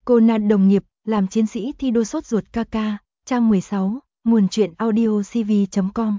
Conan đồng nghiệp, làm chiến sĩ thi đua sốt ruột Kaka, trang 16, nguồn truyện audio cv.com.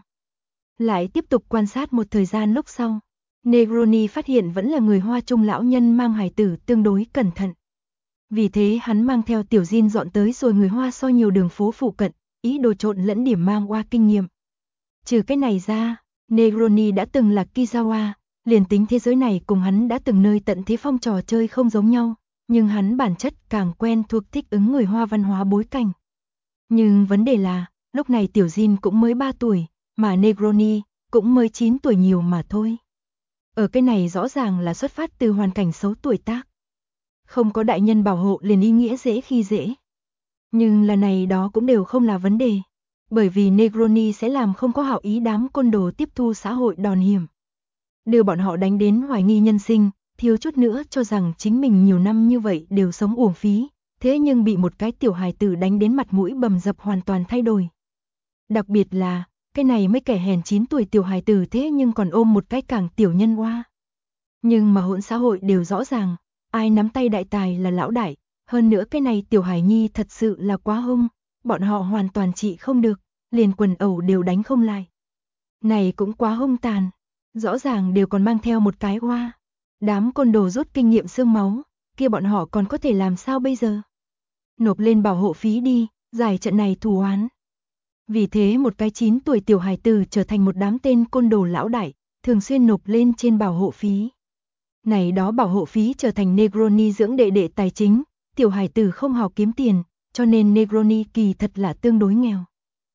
Lại tiếp tục quan sát một thời gian lúc sau, Negroni phát hiện vẫn là người Hoa Trung lão nhân mang hài tử tương đối cẩn thận. Vì thế hắn mang theo Tiểu Jin dọn tới rồi người Hoa soi nhiều đường phố phụ cận, ý đồ trộn lẫn điểm mang qua kinh nghiệm. Trừ cái này ra, Negroni đã từng là Kizawa, liền tính thế giới này cùng hắn đã từng nơi tận thế phong trò chơi không giống nhau, nhưng hắn bản chất càng quen thuộc thích ứng người Hoa văn hóa bối cảnh. Nhưng vấn đề là, lúc này Tiểu Jin cũng mới 3 tuổi, mà Negroni cũng mới 9 tuổi nhiều mà thôi. Ở cái này rõ ràng là xuất phát từ hoàn cảnh xấu tuổi tác. Không có đại nhân bảo hộ liền ý nghĩa dễ khi dễ. Nhưng là này đó cũng đều không là vấn đề. Bởi vì Negroni sẽ làm không có hảo ý đám côn đồ tiếp thu xã hội đòn hiểm. Đưa bọn họ đánh đến hoài nghi nhân sinh, thiếu chút nữa cho rằng chính mình nhiều năm như vậy đều sống uổng phí, thế nhưng bị một cái tiểu hài tử đánh đến mặt mũi bầm dập hoàn toàn thay đổi. Đặc biệt là, cái này mới kẻ hèn 9 tuổi tiểu hài tử thế nhưng còn ôm một cái càng tiểu nhân oa. Nhưng mà hỗn xã hội đều rõ ràng, ai nắm tay đại tài là lão đại, hơn nữa cái này tiểu hài nhi thật sự là quá hung, bọn họ hoàn toàn trị không được, liền quần ẩu đều đánh không lại. Này cũng quá hung tàn, rõ ràng đều còn mang theo một cái oa. Đám côn đồ rút kinh nghiệm xương máu, kia bọn họ còn có thể làm sao bây giờ? Nộp lên bảo hộ phí đi, giải trận này thù oán. Vì thế một cái 9 tuổi tiểu hài tử trở thành một đám tên côn đồ lão đại, thường xuyên nộp lên trên bảo hộ phí. Này đó bảo hộ phí trở thành Negroni dưỡng đệ đệ tài chính, tiểu hài tử không hào kiếm tiền, cho nên Negroni kỳ thật là tương đối nghèo.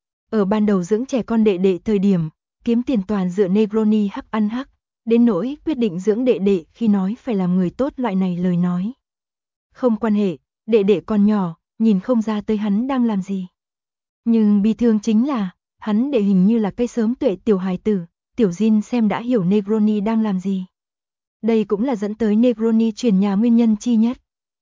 Ở ban đầu dưỡng trẻ con đệ đệ thời điểm, kiếm tiền toàn dựa Negroni hắc ăn hắc, đến nỗi quyết định dưỡng đệ đệ khi nói phải làm người tốt loại này lời nói. Không quan hệ, đệ đệ còn nhỏ, nhìn không ra tới hắn đang làm gì. Nhưng bi thương chính là, hắn đệ hình như là cây sớm tuệ tiểu hài tử, Tiểu Jin xem đã hiểu Negroni đang làm gì. Đây cũng là dẫn tới Negroni chuyển nhà nguyên nhân chi nhất.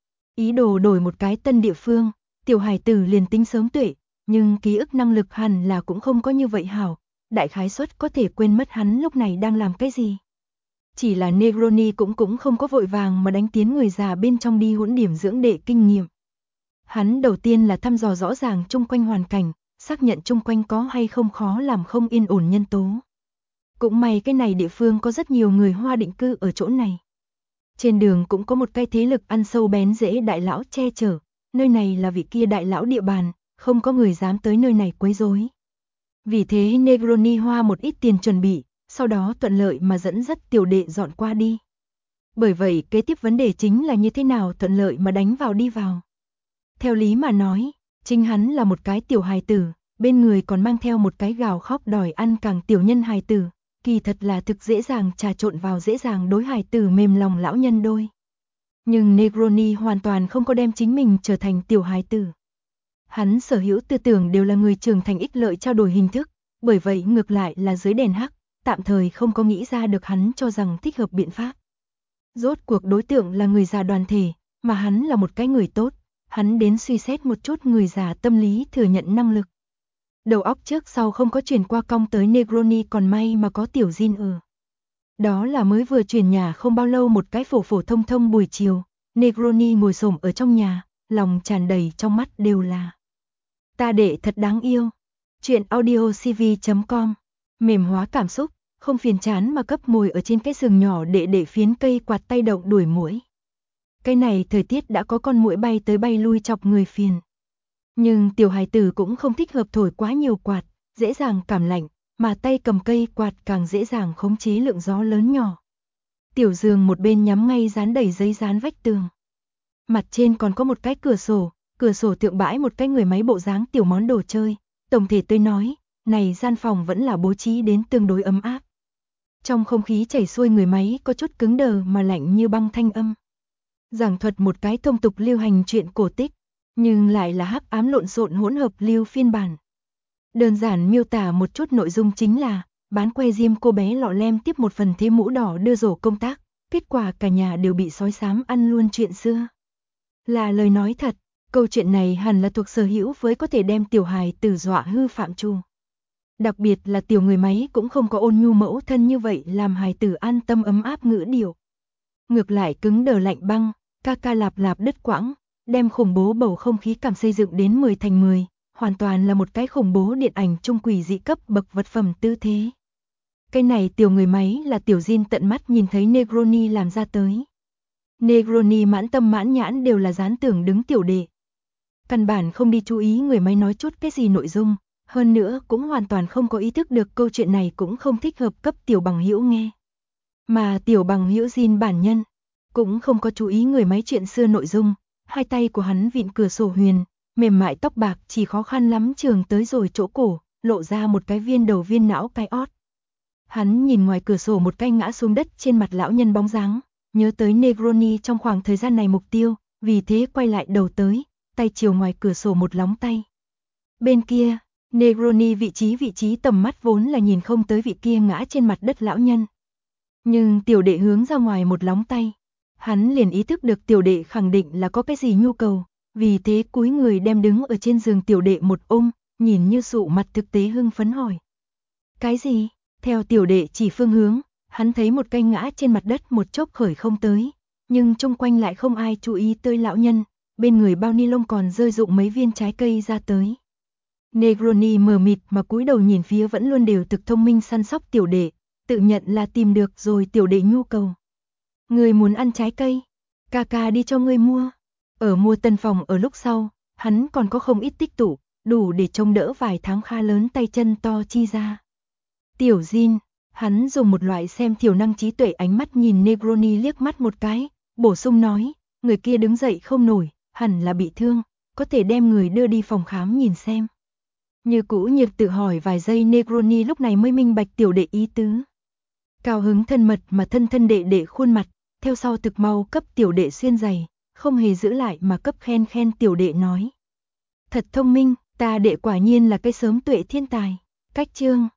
Ý đồ đổi một cái tân địa phương, tiểu hài tử liền tính sớm tuệ, nhưng ký ức năng lực hẳn là cũng không có như vậy hảo, đại khái suất có thể quên mất hắn lúc này đang làm cái gì. Chỉ là Negroni cũng không có vội vàng mà đánh tiến người già bên trong đi hỗn điểm dưỡng đệ kinh nghiệm. Hắn đầu tiên là thăm dò rõ ràng chung quanh hoàn cảnh, xác nhận chung quanh có hay không khó làm không yên ổn nhân tố. Cũng may cái này địa phương có rất nhiều người Hoa định cư ở chỗ này. Trên đường cũng có một cái thế lực ăn sâu bén rễ đại lão che chở, nơi này là vị kia đại lão địa bàn, không có người dám tới nơi này quấy rối. Vì thế Negroni hoa một ít tiền chuẩn bị, sau đó thuận lợi mà dẫn dắt tiểu đệ dọn qua đi. Bởi vậy kế tiếp vấn đề chính là như thế nào thuận lợi mà đánh vào đi vào. Theo lý mà nói, chính hắn là một cái tiểu hài tử, bên người còn mang theo một cái gào khóc đòi ăn càng tiểu nhân hài tử, kỳ thật là thực dễ dàng trà trộn vào dễ dàng đối hài tử mềm lòng lão nhân đôi. Nhưng Negroni hoàn toàn không có đem chính mình trở thành tiểu hài tử. Hắn sở hữu tư tưởng đều là người trưởng thành ích lợi trao đổi hình thức, bởi vậy ngược lại là dưới đèn hắc, tạm thời không có nghĩ ra được hắn cho rằng thích hợp biện pháp. Rốt cuộc đối tượng là người già đoàn thể, mà hắn là một cái người tốt, hắn đến suy xét một chút người già tâm lý thừa nhận năng lực. Đầu óc trước sau không có chuyển qua cong tới Negroni còn may mà có Tiểu Jin ở. Đó là mới vừa chuyển nhà không bao lâu một cái phổ phổ thông thông buổi chiều, Negroni ngồi xổm ở trong nhà, lòng tràn đầy trong mắt đều là ta đệ thật đáng yêu. Chuyện audio cv.com, mềm hóa cảm xúc, không phiền chán mà cấp ngồi ở trên cái giường nhỏ để phiến cây quạt tay động đuổi muỗi. Cái này thời tiết đã có con muỗi bay tới bay lui chọc người phiền. Nhưng tiểu hài tử cũng không thích hợp thổi quá nhiều quạt, dễ dàng cảm lạnh, mà tay cầm cây quạt càng dễ dàng khống chế lượng gió lớn nhỏ. Tiểu giường một bên nhắm ngay dán đầy giấy dán vách tường. Mặt trên còn có một cái cửa sổ thượng bãi một cái người máy bộ dáng tiểu món đồ chơi. Tổng thể tôi nói, này gian phòng vẫn là bố trí đến tương đối ấm áp. Trong không khí chảy xuôi người máy có chút cứng đờ mà lạnh như băng thanh âm. Giảng thuật một cái thông tục lưu hành chuyện cổ tích, nhưng lại là hắc ám lộn xộn hỗn hợp lưu phiên bản. Đơn giản miêu tả một chút nội dung chính là, bán que diêm cô bé lọ lem tiếp một phần thế mũ đỏ đưa rổ công tác, kết quả cả nhà đều bị sói xám ăn luôn chuyện xưa. Là lời nói thật, câu chuyện này hẳn là thuộc sở hữu với có thể đem tiểu hài tử dọa hư phạm trù. Đặc biệt là tiểu người máy cũng không có ôn nhu mẫu thân như vậy làm hài tử an tâm ấm áp ngữ điệu. Ngược lại cứng đờ lạnh băng, ca ca lạp lạp đứt quãng, đem khủng bố bầu không khí cảm xây dựng đến 10 thành 10, hoàn toàn là một cái khủng bố điện ảnh trung quỷ dị cấp bậc vật phẩm tư thế. Cái này tiểu người máy là tiểu Jin tận mắt nhìn thấy Negroni làm ra tới. Negroni mãn tâm mãn nhãn đều là dán tưởng đứng tiểu đệ. Căn bản không đi chú ý người máy nói chút cái gì nội dung, hơn nữa cũng hoàn toàn không có ý thức được câu chuyện này cũng không thích hợp cấp tiểu bằng hữu nghe. Mà tiểu bằng hữu Jin bản nhân, cũng không có chú ý người máy chuyện xưa nội dung, hai tay của hắn vịn cửa sổ huyền, mềm mại tóc bạc chỉ khó khăn lắm trường tới rồi chỗ cổ, lộ ra một cái viên đầu viên não cái ót. Hắn nhìn ngoài cửa sổ một cái ngã xuống đất trên mặt lão nhân bóng dáng, nhớ tới Negroni trong khoảng thời gian này mục tiêu, vì thế quay lại đầu tới, tay chiều ngoài cửa sổ một lóng tay. Bên kia, Negroni vị trí tầm mắt vốn là nhìn không tới vị kia ngã trên mặt đất lão nhân. Nhưng tiểu đệ hướng ra ngoài một lóng tay, hắn liền ý thức được tiểu đệ khẳng định là có cái gì nhu cầu, vì thế cúi người đem đứng ở trên giường tiểu đệ một ôm, nhìn như sụ mặt thực tế hưng phấn hỏi. Cái gì? Theo tiểu đệ chỉ phương hướng, hắn thấy một cây ngã trên mặt đất một chốc khởi không tới, nhưng chung quanh lại không ai chú ý tới lão nhân, bên người bao ni lông còn rơi rụng mấy viên trái cây ra tới. Negroni mờ mịt mà cúi đầu nhìn phía vẫn luôn đều thực thông minh săn sóc tiểu đệ, tự nhận là tìm được rồi tiểu đệ nhu cầu. Người muốn ăn trái cây, ca đi cho ngươi mua. Ở mua tân phòng ở lúc sau, hắn còn có không ít tích tụ, đủ để trông đỡ vài tháng kha lớn tay chân to chi ra. Tiểu Jin, hắn dùng một loại xem thiểu năng trí tuệ ánh mắt nhìn Negroni liếc mắt một cái, bổ sung nói, người kia đứng dậy không nổi, hẳn là bị thương, có thể đem người đưa đi phòng khám nhìn xem. Như cũ nhiệt tự hỏi vài giây Negroni lúc này mới minh bạch tiểu đệ ý tứ. Cao hứng thân mật mà thân đệ đệ khuôn mặt, theo sau thực mau cấp tiểu đệ xuyên giày, không hề giữ lại mà cấp khen tiểu đệ nói. Thật thông minh, ta đệ quả nhiên là cái sớm tuệ thiên tài. Cách chương